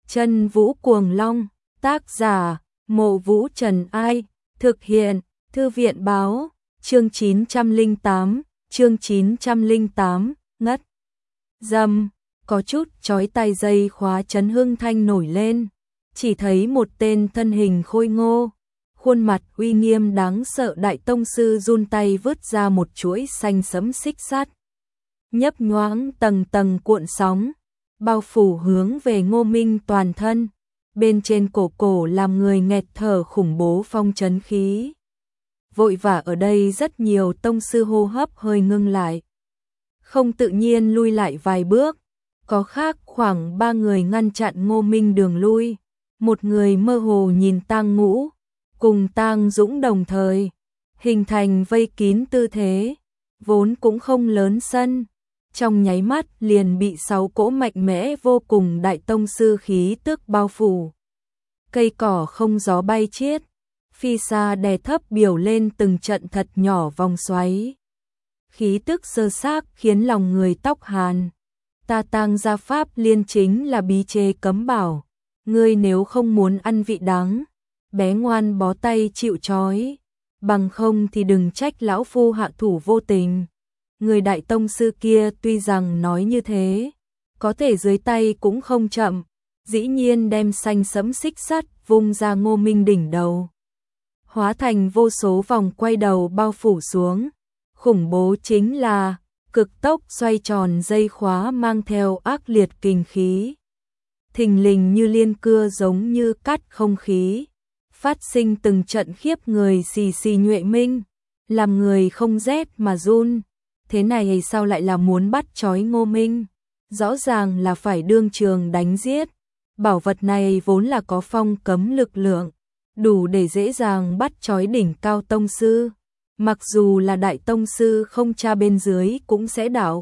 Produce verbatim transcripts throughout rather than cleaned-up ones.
Chân Vũ Cuồng Long, tác giả, Mộ Vũ Trần Ai, thực hiện, Thư viện Báo, chương chín trăm lẻ tám, chương chín trăm lẻ tám, ngất. Dầm, có chút chói tai dây khóa chấn hương thanh nổi lên, chỉ thấy một tên thân hình khôi ngô, khuôn mặt uy nghiêm đáng sợ đại tông sư run tay vứt ra một chuỗi xanh sẫm xích sắt. Nhấp nhoáng tầng tầng cuộn sóng, bao phủ hướng về Ngô Minh toàn thân, bên trên cổ cổ làm người nghẹt thở khủng bố phong trấn khí. Vội vã ở đây rất nhiều tông sư hô hấp hơi ngưng lại, không tự nhiên lui lại vài bước, có khác khoảng ba người ngăn chặn Ngô Minh đường lui, một người mơ hồ nhìn Tang Ngũ, cùng Tang Dũng đồng thời, hình thành vây kín tư thế, vốn cũng không lớn sân. Trong nháy mắt liền bị sáu cỗ mạnh mẽ vô cùng đại tông sư khí tức bao phủ. Cây cỏ không gió bay chiết, phi xa đè thấp biểu lên từng trận thật nhỏ vòng xoáy. Khí tức sơ xác khiến lòng người tóc hàn. Ta Tang gia pháp liên chính là bí chế cấm bảo, ngươi nếu không muốn ăn vị đắng, bé ngoan bó tay chịu trói, bằng không thì đừng trách lão phu hạ thủ vô tình. Người đại tông sư kia tuy rằng nói như thế, có thể dưới tay cũng không chậm, dĩ nhiên đem xanh sẫm xích sắt vung ra Ngô Minh đỉnh đầu. Hóa thành vô số vòng quay đầu bao phủ xuống, khủng bố chính là cực tốc xoay tròn dây khóa mang theo ác liệt kình khí. Thình lình như liên cưa giống như cắt không khí, phát sinh từng trận khiếp người xì xì nhuệ minh, làm người không rét mà run. Thế này sao lại là muốn bắt trói Ngô Minh? Rõ ràng là phải đương trường đánh giết. Bảo vật này vốn là có phong cấm lực lượng, đủ để dễ dàng bắt trói đỉnh cao tông sư. Mặc dù là đại tông sư không tra bên dưới cũng sẽ đảo.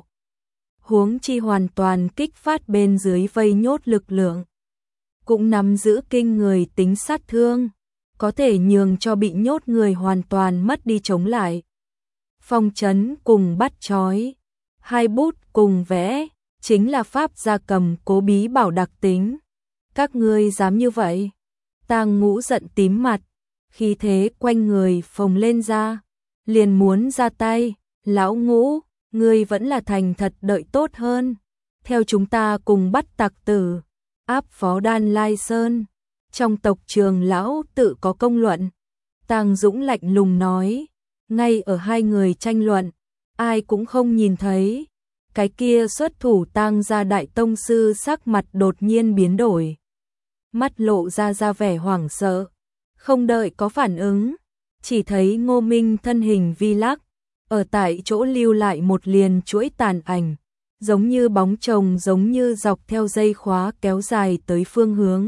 Huống chi hoàn toàn kích phát bên dưới vây nhốt lực lượng. Cũng nắm giữ kinh người tính sát thương, có thể nhường cho bị nhốt người hoàn toàn mất đi chống lại. Phong trấn cùng bắt trói, hai bút cùng vẽ, chính là pháp gia cầm cố bí bảo đặc tính. Các ngươi dám như vậy? Tang Ngũ giận tím mặt, khí thế quanh người phồng lên ra, liền muốn ra tay. Lão Ngũ, ngươi vẫn là thành thật đợi tốt hơn, theo chúng ta cùng bắt tặc tử, áp phó Đan Lai Sơn. Trong tộc Trường lão tự có công luận. Tang Dũng lạnh lùng nói. Ngay ở hai người tranh luận, ai cũng không nhìn thấy, cái kia xuất thủ Tang gia đại tông sư sắc mặt đột nhiên biến đổi, mắt lộ ra ra vẻ hoảng sợ, không đợi có phản ứng, chỉ thấy Ngô Minh thân hình vi lắc, ở tại chỗ lưu lại một liền chuỗi tàn ảnh, giống như bóng chồng giống như dọc theo dây khóa kéo dài tới phương hướng,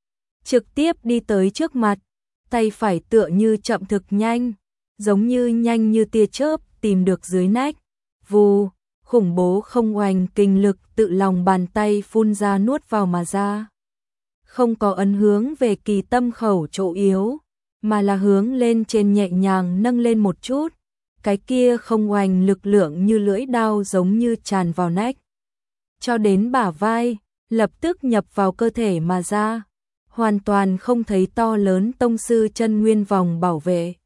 trực tiếp đi tới trước mặt, tay phải tựa như chậm thực nhanh, giống như nhanh như tia chớp tìm được dưới nách. Vù, khủng bố không oanh kinh lực tự lòng bàn tay phun ra nuốt vào mà ra. Không có ấn hướng về kỳ tâm khẩu chỗ yếu, mà là hướng lên trên nhẹ nhàng nâng lên một chút. Cái kia không oanh lực lượng như lưỡi đao giống như tràn vào nách, cho đến bả vai, lập tức nhập vào cơ thể mà ra. Hoàn toàn không thấy to lớn tông sư chân nguyên vòng bảo vệ.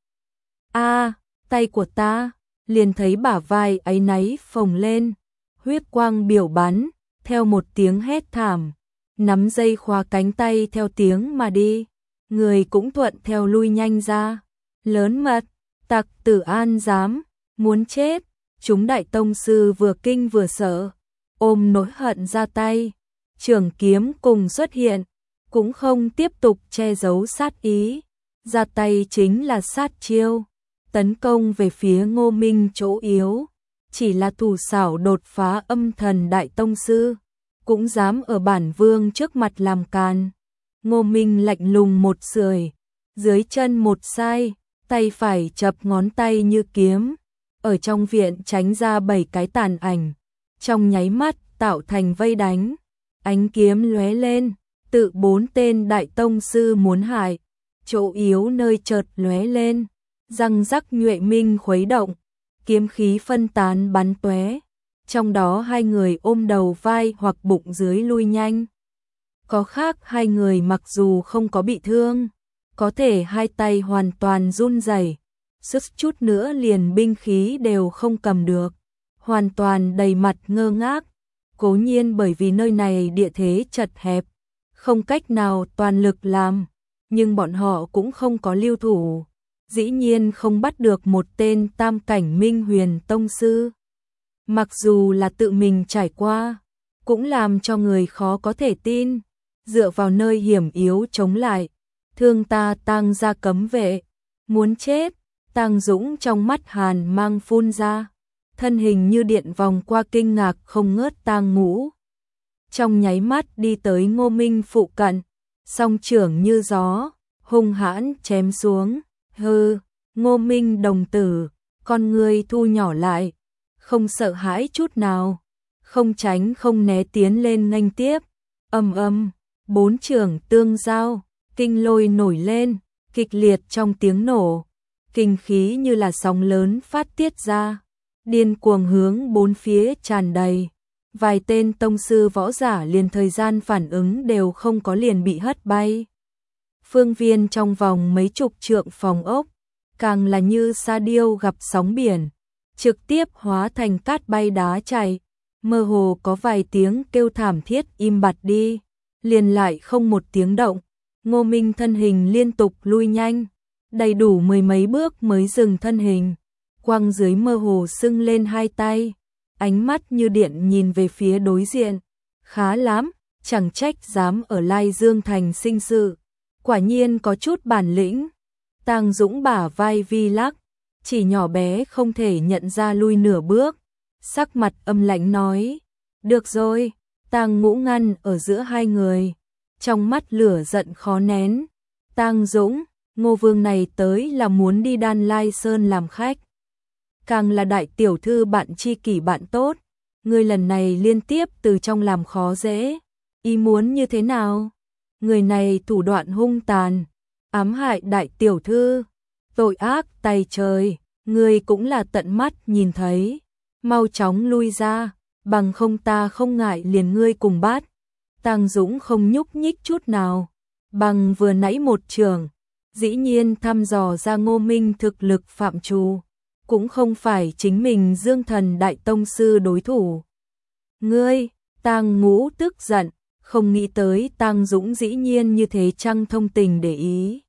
A, à, tay của ta, liền thấy bả vai ấy náy phồng lên, huyết quang biểu bắn, theo một tiếng hét thảm, nắm dây khóa cánh tay theo tiếng mà đi, người cũng thuận theo lui nhanh ra. Lớn mật, tặc tử An dám, muốn chết. Chúng đại tông sư vừa kinh vừa sợ, ôm nỗi hận ra tay, trường kiếm cùng xuất hiện, cũng không tiếp tục che giấu sát ý, ra tay chính là sát chiêu. Tấn công về phía Ngô Minh chỗ yếu, chỉ là thủ xảo đột phá âm thần đại tông sư, cũng dám ở bản vương trước mặt làm càn. Ngô Minh lạnh lùng một sưởi, dưới chân một sai, tay phải chập ngón tay như kiếm, ở trong viện tránh ra bảy cái tàn ảnh, trong nháy mắt tạo thành vây đánh, ánh kiếm lóe lên, tự bốn tên đại tông sư muốn hại, chỗ yếu nơi chợt lóe lên. Răng rắc nhuệ minh khuấy động, kiếm khí phân tán bắn tóe, trong đó hai người ôm đầu vai hoặc bụng dưới lui nhanh. Có khác hai người mặc dù không có bị thương, có thể hai tay hoàn toàn run rẩy, sức chút nữa liền binh khí đều không cầm được, hoàn toàn đầy mặt ngơ ngác. Cố nhiên bởi vì nơi này địa thế chật hẹp, không cách nào toàn lực làm, nhưng bọn họ cũng không có lưu thủ, dĩ nhiên không bắt được một tên tam cảnh Minh Huyền tông sư. Mặc dù là tự mình trải qua, cũng làm cho người khó có thể tin, dựa vào nơi hiểm yếu chống lại, thương ta Tang gia cấm vệ, muốn chết. Tang Dũng trong mắt hàn mang phun ra, thân hình như điện vòng qua kinh ngạc không ngớt Tang Ngũ. Trong nháy mắt đi tới Ngô Minh phụ cận, song trưởng như gió, hung hãn chém xuống. Hừ, Ngô Minh đồng tử, con người thu nhỏ lại, không sợ hãi chút nào, không tránh không né tiến lên nghênh tiếp. Ầm ầm, bốn trưởng tương giao, kinh lôi nổi lên, kịch liệt trong tiếng nổ, kinh khí như là sóng lớn phát tiết ra, điên cuồng hướng bốn phía tràn đầy. Vài tên tông sư võ giả liền thời gian phản ứng đều không có liền bị hất bay. Phương viên trong vòng mấy chục trượng phòng ốc, càng là như sa điêu gặp sóng biển, trực tiếp hóa thành cát bay đá chảy, mơ hồ có vài tiếng kêu thảm thiết im bặt đi, liền lại không một tiếng động. Ngô Minh thân hình liên tục lui nhanh, đầy đủ mười mấy bước mới dừng thân hình, quăng dưới mơ hồ sưng lên hai tay, ánh mắt như điện nhìn về phía đối diện. Khá lắm, chẳng trách dám ở Lai Dương thành sinh sự, quả nhiên có chút bản lĩnh. Tang Dũng bả vai vi lắc, chỉ nhỏ bé không thể nhận ra lui nửa bước, sắc mặt âm lãnh nói, được rồi. Tang Ngũ ngăn ở giữa hai người, trong mắt lửa giận khó nén. Tang Dũng, Ngô Vương này tới là muốn đi Đan Lai Sơn làm khách, càng là đại tiểu thư bạn tri kỷ bạn tốt, người lần này liên tiếp từ trong làm khó dễ, ý muốn như thế nào? Người này thủ đoạn hung tàn, ám hại đại tiểu thư, tội ác tày trời, người cũng là tận mắt nhìn thấy, mau chóng lui ra, bằng không ta không ngại liền ngươi cùng bắt. Tang Dũng không nhúc nhích chút nào, bằng vừa nãy một trường, dĩ nhiên thăm dò ra Ngô Minh thực lực phạm trù, cũng không phải chính mình Dương Thần đại tông sư đối thủ. Ngươi, Tang Ngũ tức giận, không nghĩ tới Tang Dũng dĩ nhiên như thế trăng thông tình để ý.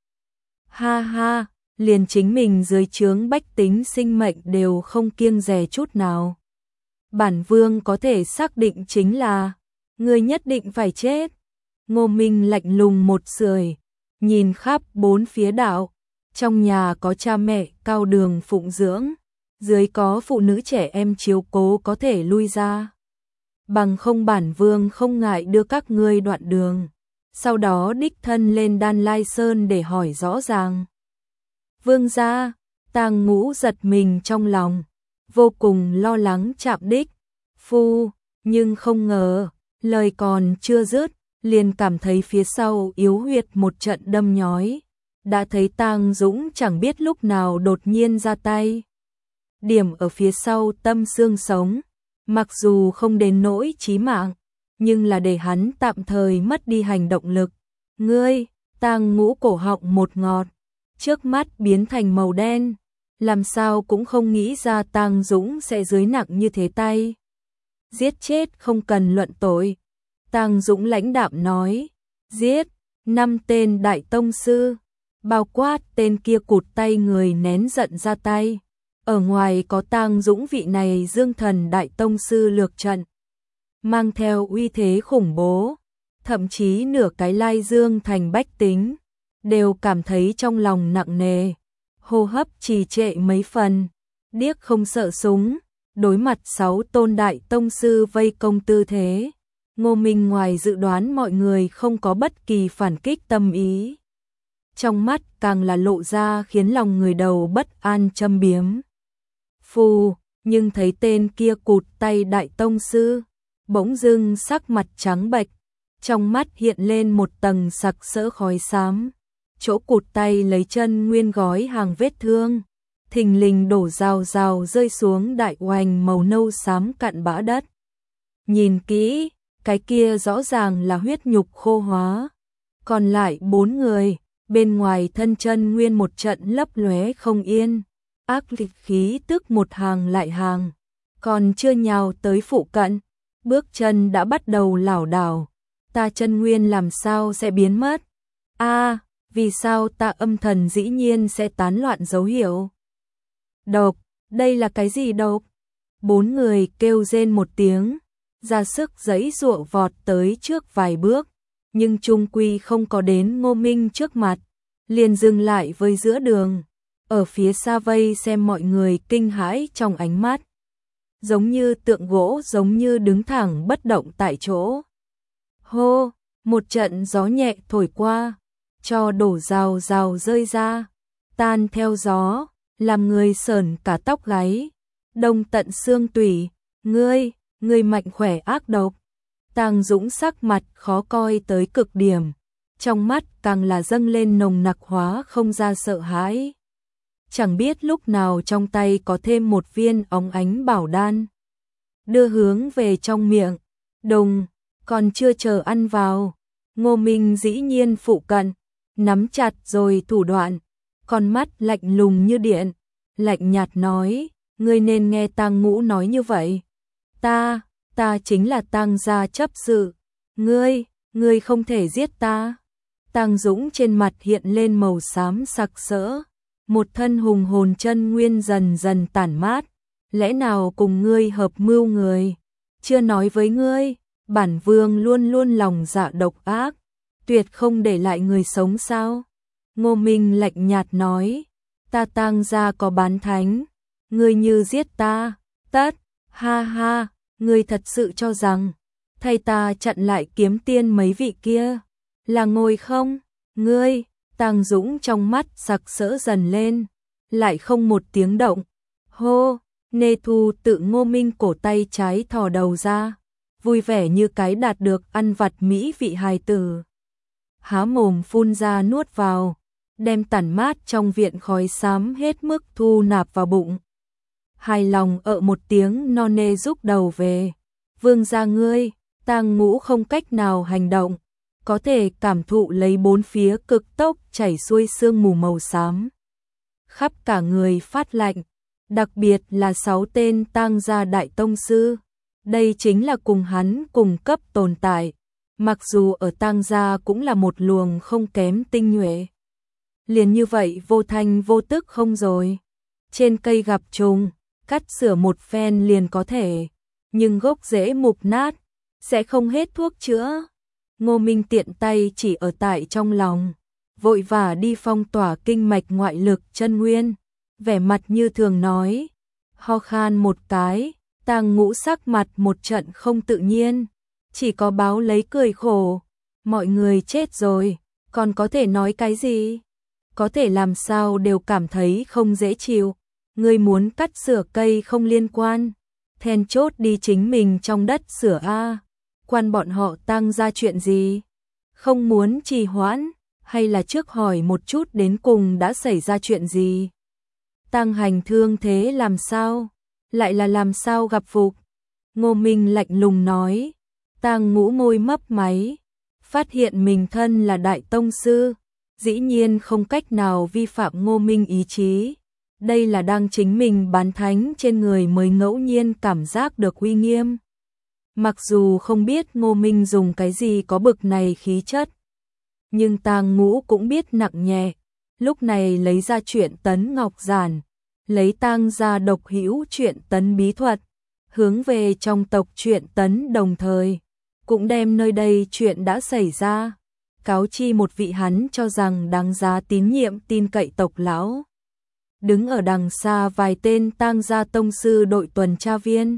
Ha ha, liền chính mình dưới trướng bách tính sinh mệnh đều không kiêng dè chút nào. Bản vương có thể xác định chính là, ngươi nhất định phải chết. Ngô Minh lạnh lùng một sưởi, nhìn khắp bốn phía đạo, trong nhà có cha mẹ cao đường phụng dưỡng, dưới có phụ nữ trẻ em chiếu cố có thể lui ra. Bằng không bản vương không ngại đưa các ngươi đoạn đường, sau đó đích thân lên Đan Lai Sơn để hỏi rõ ràng. Vương gia, Tang Ngũ giật mình trong lòng, vô cùng lo lắng chạm đích. Phu, nhưng không ngờ, lời còn chưa dứt, liền cảm thấy phía sau yếu huyệt một trận đâm nhói. Đã thấy Tang Dũng chẳng biết lúc nào đột nhiên ra tay, điểm ở phía sau tâm xương sống, mặc dù không đến nỗi chí mạng, nhưng là để hắn tạm thời mất đi hành động lực. Ngươi, Tang Ngũ cổ họng một ngọt, trước mắt biến thành màu đen, làm sao cũng không nghĩ ra Tang Dũng sẽ dưới nặng như thế tay. Giết chết không cần luận tội. Tang Dũng lãnh đạm nói, giết năm tên đại tông sư, bao quát tên kia cụt tay người nén giận ra tay. Ở ngoài có Tang Dũng vị này Dương Thần đại tông sư lược trận, mang theo uy thế khủng bố, thậm chí nửa cái Lai Dương thành bách tính đều cảm thấy trong lòng nặng nề, hô hấp trì trệ mấy phần. Điếc không sợ súng, đối mặt sáu tôn đại tông sư vây công tư thế, Ngô Minh ngoài dự đoán mọi người không có bất kỳ phản kích tâm ý, trong mắt càng là lộ ra khiến lòng người đầu bất an châm biếm. Phù, nhưng thấy tên kia cụt tay đại tông sư, bỗng dưng sắc mặt trắng bệch, trong mắt hiện lên một tầng sặc sỡ khói xám, chỗ cụt tay lấy chân nguyên gói hàng vết thương, thình lình đổ rào rào rơi xuống đại oanh màu nâu xám cặn bã đất. Nhìn kỹ, cái kia rõ ràng là huyết nhục khô hóa. Còn lại bốn người, bên ngoài thân chân nguyên một trận lấp lóe không yên, ác liệt khí tức một hàng lại hàng, còn chưa nhào tới phụ cận, bước chân đã bắt đầu lảo đảo. Ta chân nguyên làm sao sẽ biến mất? A, vì sao ta âm thần dĩ nhiên sẽ tán loạn dấu hiệu? Độc, đây là cái gì độc? Bốn người kêu rên một tiếng, ra sức giãy giụa vọt tới trước vài bước, nhưng chung quy không có đến Ngô Minh trước mặt, liền dừng lại với giữa đường, ở phía xa vây xem mọi người kinh hãi trong ánh mắt, giống như tượng gỗ, giống như đứng thẳng bất động tại chỗ. Hô, một trận gió nhẹ thổi qua, cho đổ rào rào rơi ra, tan theo gió, làm người sởn cả tóc gáy, đông tận xương tủy. Ngươi, ngươi mạnh khỏe ác độc. Tang Dũng sắc mặt khó coi tới cực điểm, trong mắt càng là dâng lên nồng nặc hóa không ra sợ hãi. Chẳng biết lúc nào trong tay có thêm một viên óng ánh bảo đan, đưa hướng về trong miệng, đùng, còn chưa chờ ăn vào, Ngô Minh dĩ nhiên phụ cận, nắm chặt rồi thủ đoạn, con mắt lạnh lùng như điện, lạnh nhạt nói, ngươi nên nghe Tang Ngũ nói như vậy. Ta, ta chính là Tang gia chấp sự, ngươi, ngươi không thể giết ta. Tang Dũng trên mặt hiện lên màu xám sặc sỡ, một thân hùng hồn chân nguyên dần dần tản mát, lẽ nào cùng ngươi hợp mưu người? Chưa nói với ngươi, bản vương luôn luôn lòng dạ độc ác, tuyệt không để lại người sống sao? Ngô Minh lạnh nhạt nói, ta Tang gia có bán thánh, ngươi như giết ta, tất, ha ha, ngươi thật sự cho rằng, thay ta chặn lại kiếm tiên mấy vị kia, là ngồi không? Ngươi, Tang Dũng trong mắt sặc sỡ dần lên, lại không một tiếng động. Hô, Nê Thu tự Ngô Minh cổ tay trái thò đầu ra, vui vẻ như cái đạt được ăn vặt mỹ vị hài tử. Há mồm phun ra nuốt vào, đem tản mát trong viện khói xám hết mức thu nạp vào bụng. Hài lòng ợ một tiếng no nê rúc đầu về. Vương gia ngươi, Tang Ngũ không cách nào hành động, có thể cảm thụ lấy bốn phía cực tốc chảy xuôi sương mù màu xám. Khắp cả người phát lạnh, đặc biệt là sáu tên Tang gia đại tông sư. Đây chính là cùng hắn cùng cấp tồn tại, mặc dù ở Tang gia cũng là một luồng không kém tinh nhuệ. Liền như vậy vô thanh vô tức không rồi. Trên cây gặp trùng, cắt sửa một phen liền có thể, nhưng gốc rễ mục nát, sẽ không hết thuốc chữa. Ngô Minh tiện tay chỉ ở tại trong lòng, vội vã đi phong tỏa kinh mạch ngoại lực chân nguyên, vẻ mặt như thường nói, ho khan một cái, Tang Ngũ sắc mặt một trận không tự nhiên, chỉ có báo lấy cười khổ, mọi người chết rồi, còn có thể nói cái gì? Có thể làm sao đều cảm thấy không dễ chịu. Ngươi muốn cắt sửa cây không liên quan, then chốt đi chính mình trong đất sửa a, quan bọn họ Tang ra chuyện gì? Không muốn trì hoãn, hay là trước hỏi một chút đến cùng đã xảy ra chuyện gì? Tang Hành thương thế làm sao? Lại là làm sao gặp phục? Ngô Minh lạnh lùng nói. Tang Ngũ môi mấp máy, phát hiện mình thân là đại tông sư, dĩ nhiên không cách nào vi phạm Ngô Minh ý chí. Đây là đang chính mình bán thánh trên người mới ngẫu nhiên cảm giác được uy nghiêm. Mặc dù không biết Ngô Minh dùng cái gì có bực này khí chất, nhưng Tang Ngũ cũng biết nặng nhẹ, lúc này lấy ra chuyện tấn ngọc giản, lấy Tang ra độc hữu chuyện tấn bí thuật, hướng về trong tộc chuyện tấn đồng thời, cũng đem nơi đây chuyện đã xảy ra, cáo chi một vị hắn cho rằng đáng giá tín nhiệm tin cậy tộc lão. Đứng ở đằng xa vài tên Tang gia tông sư đội tuần tra viên.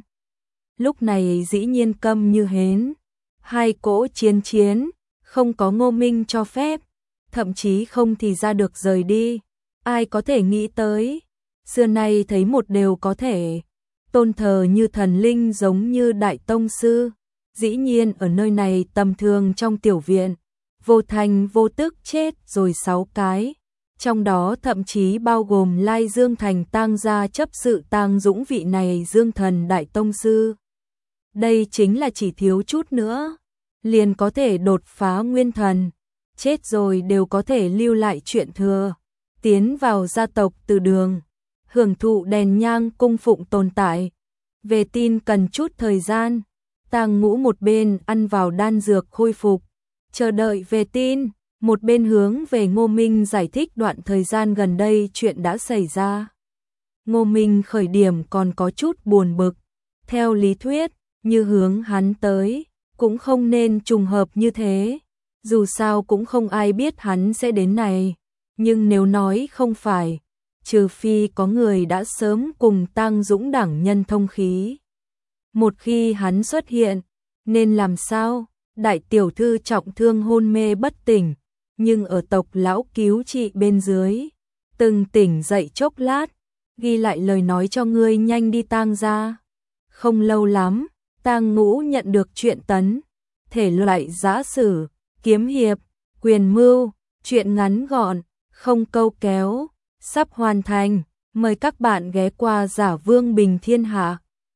Lúc này dĩ nhiên câm như hến, hai cỗ chiến chiến, không có Ngô Minh cho phép, thậm chí không thì ra được rời đi. Ai có thể nghĩ tới, xưa nay thấy một đều có thể, tôn thờ như thần linh giống như đại tông sư, dĩ nhiên ở nơi này tầm thường trong tiểu viện, vô thành vô tức chết rồi sáu cái. Trong đó thậm chí bao gồm Lai Dương Thành Tang gia chấp sự Tang Dũng vị này Dương thần đại tông sư. Đây chính là chỉ thiếu chút nữa, liền có thể đột phá nguyên thần, chết rồi đều có thể lưu lại chuyện thừa, tiến vào gia tộc Từ Đường, hưởng thụ đèn nhang cung phụng tồn tại. Về tin cần chút thời gian, Tang Ngũ một bên ăn vào đan dược khôi phục, chờ đợi về tin, một bên hướng về Ngô Minh giải thích đoạn thời gian gần đây chuyện đã xảy ra. Ngô Minh khởi điểm còn có chút buồn bực, theo lý thuyết, như hướng hắn tới, cũng không nên trùng hợp như thế, dù sao cũng không ai biết hắn sẽ đến này, nhưng nếu nói không phải, trừ phi có người đã sớm cùng Tang Dũng đẳng nhân thông khí. Một khi hắn xuất hiện, nên làm sao? Đại tiểu thư trọng thương hôn mê bất tỉnh, nhưng ở tộc lão cứu trị bên dưới, từng tỉnh dậy chốc lát, ghi lại lời nói cho ngươi nhanh đi Tang gia. Không lâu lắm, Tang Ngũ nhận được truyện tấn, thể loại giã sử, kiếm hiệp, quyền mưu, truyện ngắn gọn, không câu kéo, sắp hoàn thành, mời các bạn ghé qua Giả Vương Bình Thiên Hạ.